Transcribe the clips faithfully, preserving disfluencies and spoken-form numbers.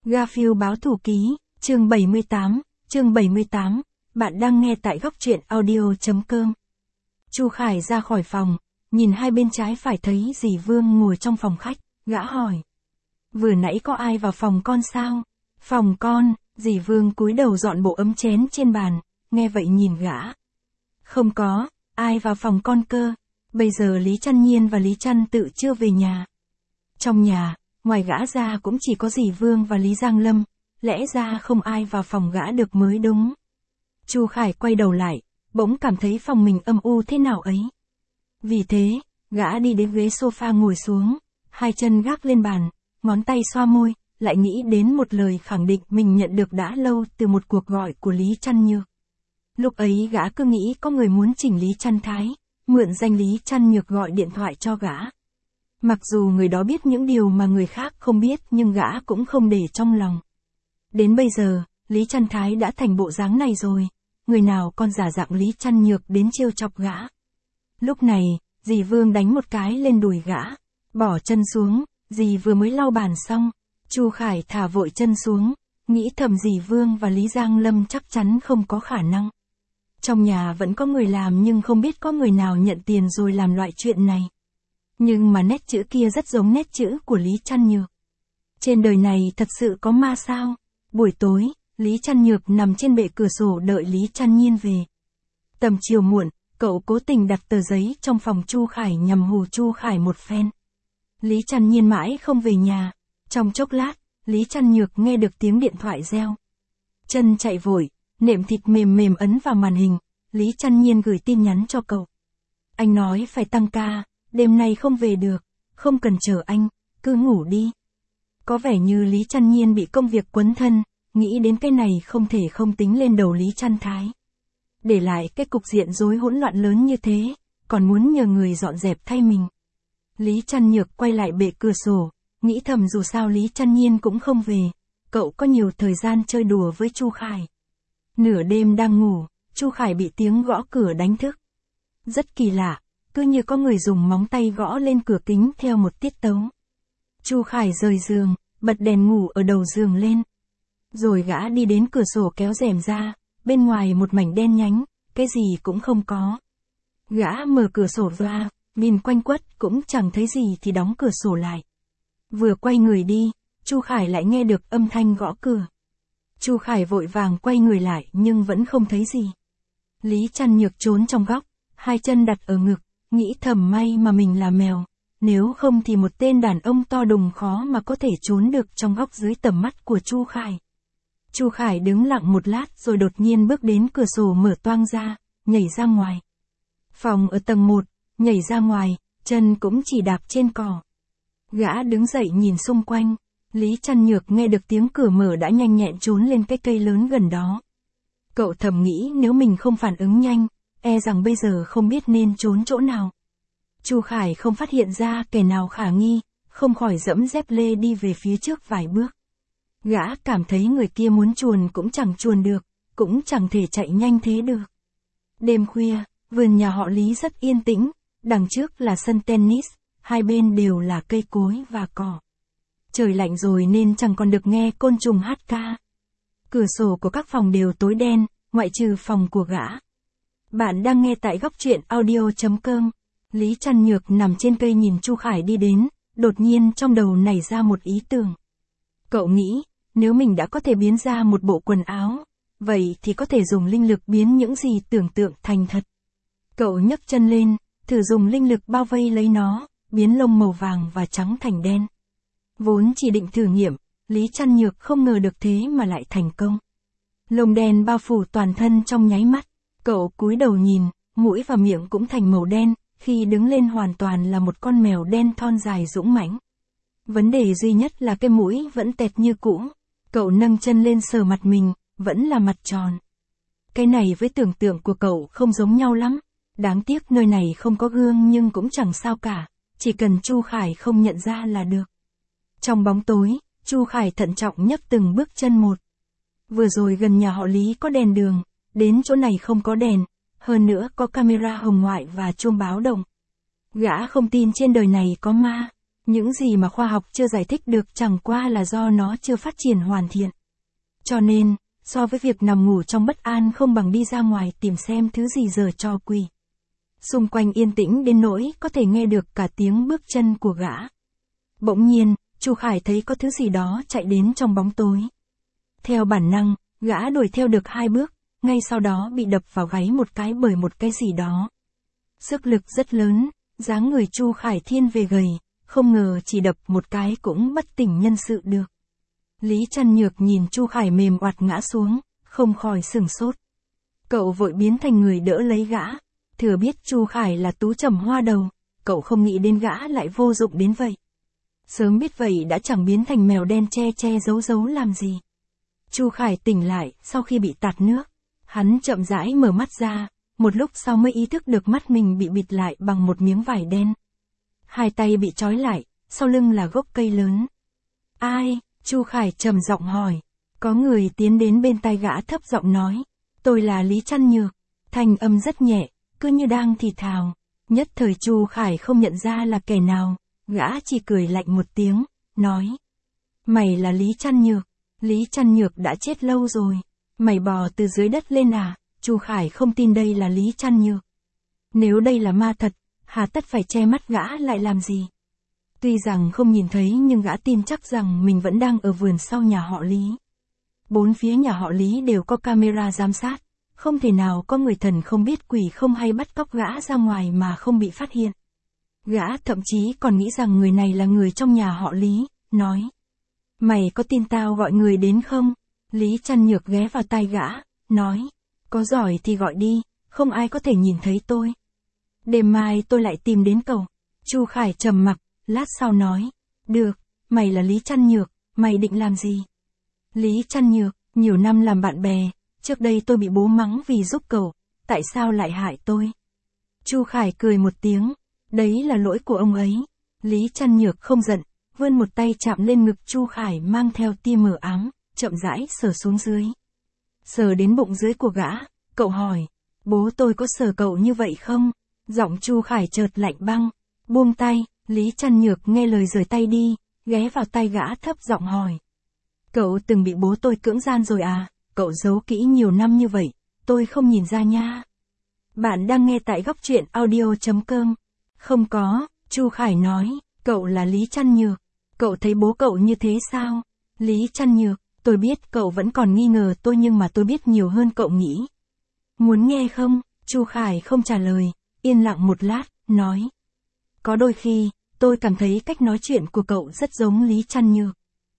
Garfield báo thủ ký, chương bảy mươi tám, chương bảy mươi tám, bạn đang nghe tại góc truyện audio.com. Chu Khải ra khỏi phòng, nhìn hai bên trái phải thấy dì Vương ngồi trong phòng khách, gã hỏi. Vừa nãy có ai vào phòng con sao? Phòng con, dì Vương cúi đầu dọn bộ ấm chén trên bàn, nghe vậy nhìn gã. Không có, ai vào phòng con cơ, bây giờ Lý Trăn Nhiên và Lý Trăn Tự chưa về nhà. Trong nhà, ngoài gã ra cũng chỉ có dì Vương và Lý Giang Lâm, lẽ ra không ai vào phòng gã được mới đúng. Chu Khải quay đầu lại, bỗng cảm thấy phòng mình âm u thế nào ấy. Vì thế, gã đi đến ghế sofa ngồi xuống, hai chân gác lên bàn, ngón tay xoa môi, lại nghĩ đến một lời khẳng định mình nhận được đã lâu từ một cuộc gọi của Lý Trăn Nhược. Lúc ấy gã cứ nghĩ có người muốn chỉnh Lý Trăn Thái, mượn danh Lý Trăn Nhược gọi điện thoại cho gã. Mặc dù người đó biết những điều mà người khác không biết nhưng gã cũng không để trong lòng. Đến bây giờ, Lý Trăn Thái đã thành bộ dáng này rồi, người nào còn giả dạng Lý Trăn Nhược đến trêu chọc gã. Lúc này, dì Vương đánh một cái lên đùi gã, bỏ chân xuống, dì vừa mới lau bàn xong, Chu Khải thả vội chân xuống, nghĩ thầm dì Vương và Lý Giang Lâm chắc chắn không có khả năng. Trong nhà vẫn có người làm nhưng không biết có người nào nhận tiền rồi làm loại chuyện này. Nhưng mà nét chữ kia rất giống nét chữ của Lý Trăn Nhược. Trên đời này thật sự có ma sao? Buổi tối, Lý Trăn Nhược nằm trên bệ cửa sổ đợi Lý Trăn Nhiên về. Tầm chiều muộn, cậu cố tình đặt tờ giấy trong phòng Chu Khải nhằm hù Chu Khải một phen. Lý Trăn Nhiên mãi không về nhà. Trong chốc lát, Lý Trăn Nhược nghe được tiếng điện thoại reo. Chân chạy vội, nệm thịt mềm mềm ấn vào màn hình, Lý Trăn Nhiên gửi tin nhắn cho cậu. Anh nói phải tăng ca, đêm nay không về được, không cần chờ anh, cứ ngủ đi. Có vẻ như Lý Trăn Nhiên bị công việc quấn thân, nghĩ đến cái này không thể không tính lên đầu Lý Trăn Thái. Để lại cái cục diện rối hỗn loạn lớn như thế, còn muốn nhờ người dọn dẹp thay mình. Lý Trăn Nhược quay lại bệ cửa sổ, nghĩ thầm dù sao Lý Trăn Nhiên cũng không về, cậu có nhiều thời gian chơi đùa với Chu Khải. Nửa đêm đang ngủ, Chu Khải bị tiếng gõ cửa đánh thức. Rất kỳ lạ, cứ như có người dùng móng tay gõ lên cửa kính theo một tiết tấu. Chu Khải rời giường, bật đèn ngủ ở đầu giường lên. Rồi gã đi đến cửa sổ kéo rèm ra, bên ngoài một mảnh đen nhánh, cái gì cũng không có. Gã mở cửa sổ ra, nhìn quanh quất cũng chẳng thấy gì thì đóng cửa sổ lại. Vừa quay người đi, Chu Khải lại nghe được âm thanh gõ cửa. Chu Khải vội vàng quay người lại nhưng vẫn không thấy gì. Lý Trăn Nhược trốn trong góc, hai chân đặt ở ngực, nghĩ thầm may mà mình là mèo, nếu không thì một tên đàn ông to đùng khó mà có thể trốn được trong góc dưới tầm mắt của Chu Khải. Chu Khải đứng lặng một lát rồi đột nhiên bước đến cửa sổ mở toang ra, nhảy ra ngoài. Phòng ở tầng một, nhảy ra ngoài, chân cũng chỉ đạp trên cỏ. Gã đứng dậy nhìn xung quanh, Lý Trăn Nhược nghe được tiếng cửa mở đã nhanh nhẹn trốn lên cái cây lớn gần đó. Cậu thầm nghĩ nếu mình không phản ứng nhanh, e rằng bây giờ không biết nên trốn chỗ nào. Chu Khải không phát hiện ra kẻ nào khả nghi, không khỏi dẫm dép lê đi về phía trước vài bước. Gã cảm thấy người kia muốn chuồn cũng chẳng chuồn được, cũng chẳng thể chạy nhanh thế được. Đêm khuya, vườn nhà họ Lý rất yên tĩnh, đằng trước là sân tennis, hai bên đều là cây cối và cỏ. Trời lạnh rồi nên chẳng còn được nghe côn trùng hát ca. Cửa sổ của các phòng đều tối đen, ngoại trừ phòng của gã. Bạn đang nghe tại góc truyện audio.com. Lý Trăn Nhược nằm trên cây nhìn Chu Khải đi đến, đột nhiên trong đầu nảy ra một ý tưởng. Cậu nghĩ, nếu mình đã có thể biến ra một bộ quần áo, vậy thì có thể dùng linh lực biến những gì tưởng tượng thành thật. Cậu nhấc chân lên, thử dùng linh lực bao vây lấy nó, biến lông màu vàng và trắng thành đen. Vốn chỉ định thử nghiệm, Lý Trăn Nhược không ngờ được thế mà lại thành công. Lông đen bao phủ toàn thân trong nháy mắt, cậu cúi đầu nhìn, mũi và miệng cũng thành màu đen, khi đứng lên hoàn toàn là một con mèo đen thon dài dũng mãnh. Vấn đề duy nhất là cái mũi vẫn tẹt như cũ, cậu nâng chân lên sờ mặt mình, vẫn là mặt tròn. Cái này với tưởng tượng của cậu không giống nhau lắm, đáng tiếc nơi này không có gương nhưng cũng chẳng sao cả, chỉ cần Chu Khải không nhận ra là được. Trong bóng tối, Chu Khải thận trọng nhấc từng bước chân một. Vừa rồi gần nhà họ Lý có đèn đường, đến chỗ này không có đèn, hơn nữa có camera hồng ngoại và chuông báo động. Gã không tin trên đời này có ma, Những gì mà khoa học chưa giải thích được chẳng qua là do nó chưa phát triển hoàn thiện. Cho nên, so với việc nằm ngủ trong bất an không bằng đi ra ngoài tìm xem thứ gì giở trò quỷ. Xung quanh yên tĩnh đến nỗi có thể nghe được cả tiếng bước chân của gã. Bỗng nhiên, Chu Khải thấy có thứ gì đó chạy đến trong bóng tối. Theo bản năng, gã đuổi theo được hai bước, ngay sau đó bị đập vào gáy một cái bởi một cái gì đó. Sức lực rất lớn, dáng người Chu Khải thiên về gầy, không ngờ chỉ đập một cái cũng bất tỉnh nhân sự được. Lý Trăn Nhược nhìn Chu Khải mềm oặt ngã xuống, không khỏi sửng sốt. Cậu vội biến thành người đỡ lấy gã, thừa biết Chu Khải là tú trầm hoa đầu, cậu không nghĩ đến gã lại vô dụng đến vậy. Sớm biết vậy đã chẳng biến thành mèo đen che che giấu giấu làm gì. Chu Khải tỉnh lại sau khi bị tạt nước, hắn chậm rãi mở mắt ra, một lúc sau mới ý thức được mắt mình bị bịt lại bằng một miếng vải đen. Hai tay bị trói lại, sau lưng là gốc cây lớn. Ai? Chu Khải trầm giọng hỏi. Có người tiến đến bên tai gã thấp giọng nói. Tôi là Lý Trăn Nhược. Thanh âm rất nhẹ, cứ như đang thì thào. Nhất thời Chu Khải không nhận ra là kẻ nào, gã chỉ cười lạnh một tiếng, nói. Mày là Lý Trăn Nhược. Lý Trăn Nhược đã chết lâu rồi. Mày bò từ dưới đất lên à? Chu Khải không tin đây là Lý Trăn Nhược. Nếu đây là ma thật, hà tất phải che mắt gã lại làm gì? Tuy rằng không nhìn thấy nhưng gã tin chắc rằng mình vẫn đang ở vườn sau nhà họ Lý. Bốn phía nhà họ Lý đều có camera giám sát, không thể nào có người thần không biết quỷ không hay bắt cóc gã ra ngoài mà không bị phát hiện. Gã thậm chí còn nghĩ rằng người này là người trong nhà họ Lý, nói. Mày có tin tao gọi người đến không? Lý Trăn Nhược ghé vào tai gã, nói. Có giỏi thì gọi đi, không ai có thể nhìn thấy tôi. Đêm mai tôi lại tìm đến cậu. Chu Khải trầm mặc, lát sau nói. Được, mày là Lý Trăn Nhược, mày định làm gì? Lý Trăn Nhược, nhiều năm làm bạn bè, trước đây tôi bị bố mắng vì giúp cậu, tại sao lại hại tôi? Chu Khải cười một tiếng, đấy là lỗi của ông ấy. Lý Trăn Nhược không giận, vươn một tay chạm lên ngực Chu Khải mang theo tia mờ ám, chậm rãi sờ xuống dưới. Sờ đến bụng dưới của gã, cậu hỏi, bố tôi có sờ cậu như vậy không? Giọng Chu Khải chợt lạnh băng, buông tay, Lý Trăn Nhược nghe lời rời tay đi, ghé vào tay gã thấp giọng hỏi. Cậu từng bị bố tôi cưỡng gian rồi à? Cậu giấu kỹ nhiều năm như vậy, tôi không nhìn ra nha. Bạn đang nghe tại góc truyện audio chấm com. Không có, Chu Khải nói, cậu là Lý Trăn Nhược. Cậu thấy bố cậu như thế sao? Lý Trăn Nhược, tôi biết cậu vẫn còn nghi ngờ tôi nhưng mà tôi biết nhiều hơn cậu nghĩ. Muốn nghe không? Chu Khải không trả lời, yên lặng một lát, nói. Có đôi khi, tôi cảm thấy cách nói chuyện của cậu rất giống Lý Trăn Nhược.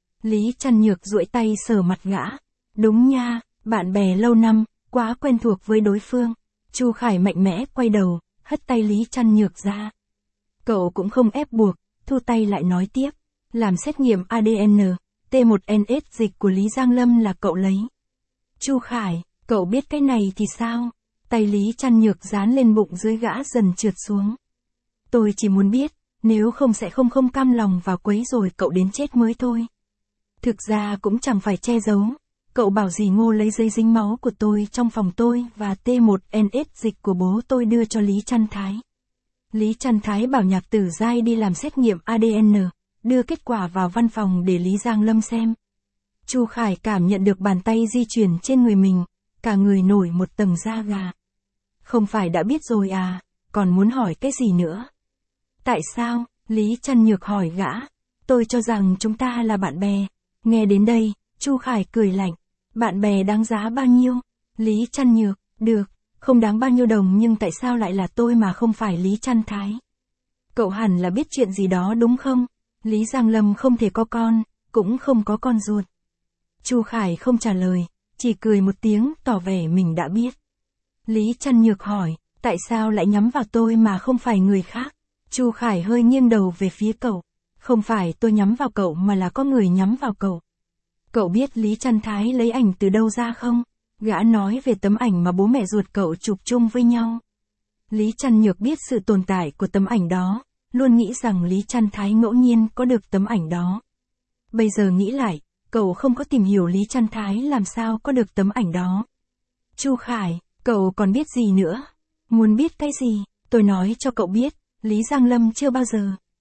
Lý Trăn Nhược duỗi tay sờ mặt gã. Đúng nha, bạn bè lâu năm, quá quen thuộc với đối phương. Chu Khải mạnh mẽ quay đầu, hất tay Lý Trăn Nhược ra. Cậu cũng không ép buộc, thu tay lại nói tiếp. Làm xét nghiệm a đê en, T một N S dịch của Lý Giang Lâm là cậu lấy. Chu Khải, cậu biết cái này thì sao? Tay Lý Trăn Nhược dán lên bụng dưới gã dần trượt xuống. Tôi chỉ muốn biết, nếu không sẽ không không cam lòng vào quấy rồi cậu đến chết mới thôi. Thực ra cũng chẳng phải che giấu. Cậu bảo dì Ngô lấy giấy dính máu của tôi trong phòng tôi và T một N S dịch của bố tôi đưa cho Lý Trăn Thái. Lý Trăn Thái bảo Nhạc Tử Giai đi làm xét nghiệm a đê en, đưa kết quả vào văn phòng để Lý Giang Lâm xem. Chu Khải cảm nhận được bàn tay di chuyển trên người mình, cả người nổi một tầng da gà. Không phải đã biết rồi à, còn muốn hỏi cái gì nữa? Tại sao? Lý Trăn Nhược hỏi gã. Tôi cho rằng chúng ta là bạn bè. Nghe đến đây, Chu Khải cười lạnh. Bạn bè đáng giá bao nhiêu? Lý Trăn Nhược, được, không đáng bao nhiêu đồng nhưng tại sao lại là tôi mà không phải Lý Trăn Thái? Cậu hẳn là biết chuyện gì đó đúng không? Lý Giang Lâm không thể có con, cũng không có con ruột. Chu Khải không trả lời, chỉ cười một tiếng tỏ vẻ mình đã biết. Lý Trăn Nhược hỏi, tại sao lại nhắm vào tôi mà không phải người khác? Chu Khải hơi nghiêng đầu về phía cậu. Không phải tôi nhắm vào cậu mà là có người nhắm vào cậu. Cậu biết Lý Trăn Thái lấy ảnh từ đâu ra không? Gã nói về tấm ảnh mà bố mẹ ruột cậu chụp chung với nhau. Lý Trăn Nhược biết sự tồn tại của tấm ảnh đó, luôn nghĩ rằng Lý Trăn Thái ngẫu nhiên có được tấm ảnh đó. Bây giờ nghĩ lại, cậu không có tìm hiểu Lý Trăn Thái làm sao có được tấm ảnh đó. Chu Khải, cậu còn biết gì nữa? Muốn biết cái gì? Tôi nói cho cậu biết, Lý Giang Lâm chưa bao giờ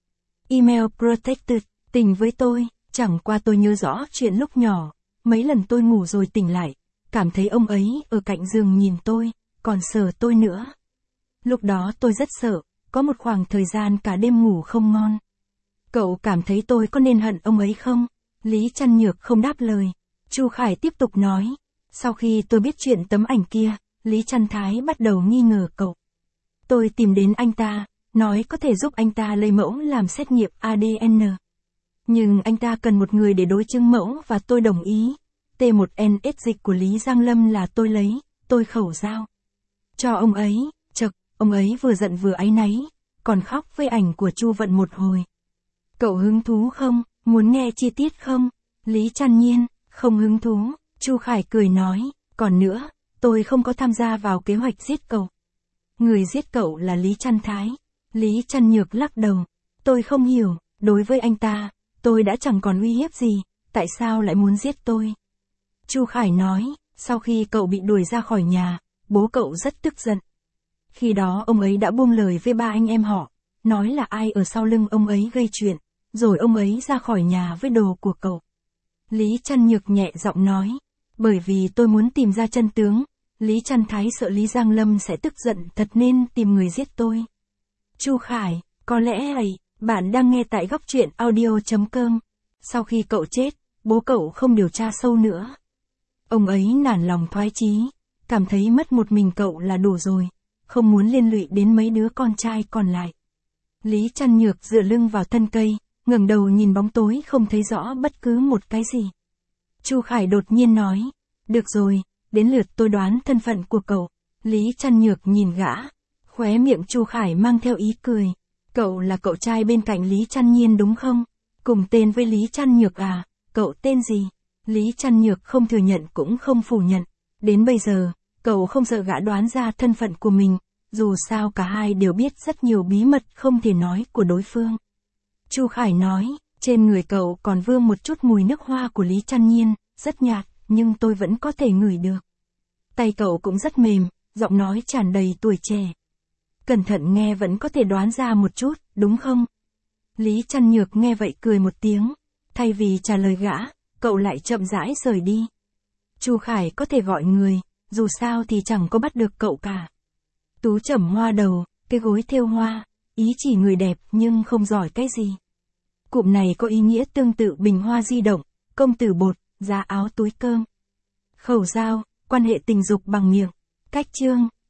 Email protected, tình với tôi, chẳng qua tôi nhớ rõ chuyện lúc nhỏ, mấy lần tôi ngủ rồi tỉnh lại, cảm thấy ông ấy ở cạnh giường nhìn tôi, còn sờ tôi nữa. Lúc đó tôi rất sợ, có một khoảng thời gian cả đêm ngủ không ngon. Cậu cảm thấy tôi có nên hận ông ấy không? Lý Trăn Nhược không đáp lời. Chu Khải tiếp tục nói. Sau khi tôi biết chuyện tấm ảnh kia, Lý Trăn Thái bắt đầu nghi ngờ cậu. Tôi tìm đến anh ta, nói có thể giúp anh ta lấy mẫu làm xét nghiệm a đê en. Nhưng anh ta cần một người để đối chứng mẫu và tôi đồng ý. T một N S dịch của Lý Giang Lâm là tôi lấy, tôi khẩu giao cho ông ấy. Chật, ông ấy vừa giận vừa áy náy, còn khóc với ảnh của Chu Vận một hồi. Cậu hứng thú không? Muốn nghe chi tiết không? Lý Trăn Nhiên, không hứng thú. Chu Khải cười nói, còn nữa, tôi không có tham gia vào kế hoạch giết cậu. Người giết cậu là Lý Trăn Thái. Lý Trăn Nhược lắc đầu. Tôi không hiểu, đối với anh ta, tôi đã chẳng còn uy hiếp gì, tại sao lại muốn giết tôi? Chu Khải nói, sau khi cậu bị đuổi ra khỏi nhà, bố cậu rất tức giận. Khi đó ông ấy đã buông lời với ba anh em họ, nói là ai ở sau lưng ông ấy gây chuyện, rồi ông ấy ra khỏi nhà với đồ của cậu. Lý Trăn Nhược nhẹ giọng nói, bởi vì tôi muốn tìm ra chân tướng, Lý Trăn Thái sợ Lý Giang Lâm sẽ tức giận thật nên tìm người giết tôi. Chu Khải, có lẽ ấy, bạn đang nghe tại góc truyện audio chấm com. Sau khi cậu chết, bố cậu không điều tra sâu nữa. Ông ấy nản lòng thoái chí, cảm thấy mất một mình cậu là đủ rồi, không muốn liên lụy đến mấy đứa con trai còn lại. Lý Trăn Nhược dựa lưng vào thân cây, ngẩng đầu nhìn bóng tối không thấy rõ bất cứ một cái gì. Chu Khải đột nhiên nói, được rồi, đến lượt tôi đoán thân phận của cậu. Lý Trăn Nhược nhìn gã, khóe miệng Chu Khải mang theo ý cười. Cậu là cậu trai bên cạnh Lý Trăn Nhiên đúng không? Cùng tên với Lý Trăn Nhược à? Cậu tên gì? Lý Trăn Nhược không thừa nhận cũng không phủ nhận. Đến bây giờ, cậu không sợ gã đoán ra thân phận của mình, dù sao cả hai đều biết rất nhiều bí mật không thể nói của đối phương. Chu Khải nói, trên người cậu còn vương một chút mùi nước hoa của Lý Trăn Nhiên, rất nhạt, nhưng tôi vẫn có thể ngửi được. Tay cậu cũng rất mềm, giọng nói tràn đầy tuổi trẻ. Cẩn thận nghe vẫn có thể đoán ra một chút, đúng không? Lý Trăn Nhược nghe vậy cười một tiếng, thay vì trả lời gã, cậu lại chậm rãi rời đi. Chu Khải có thể gọi người, dù sao thì chẳng có bắt được cậu cả. Tú Trầm Hoa đầu, cái gối thêu hoa, ý chỉ người đẹp nhưng không giỏi cái gì. Cụm này có ý nghĩa tương tự bình hoa di động, công tử bột, giá áo túi cơm. Khẩu giao, quan hệ tình dục bằng miệng. Cách chương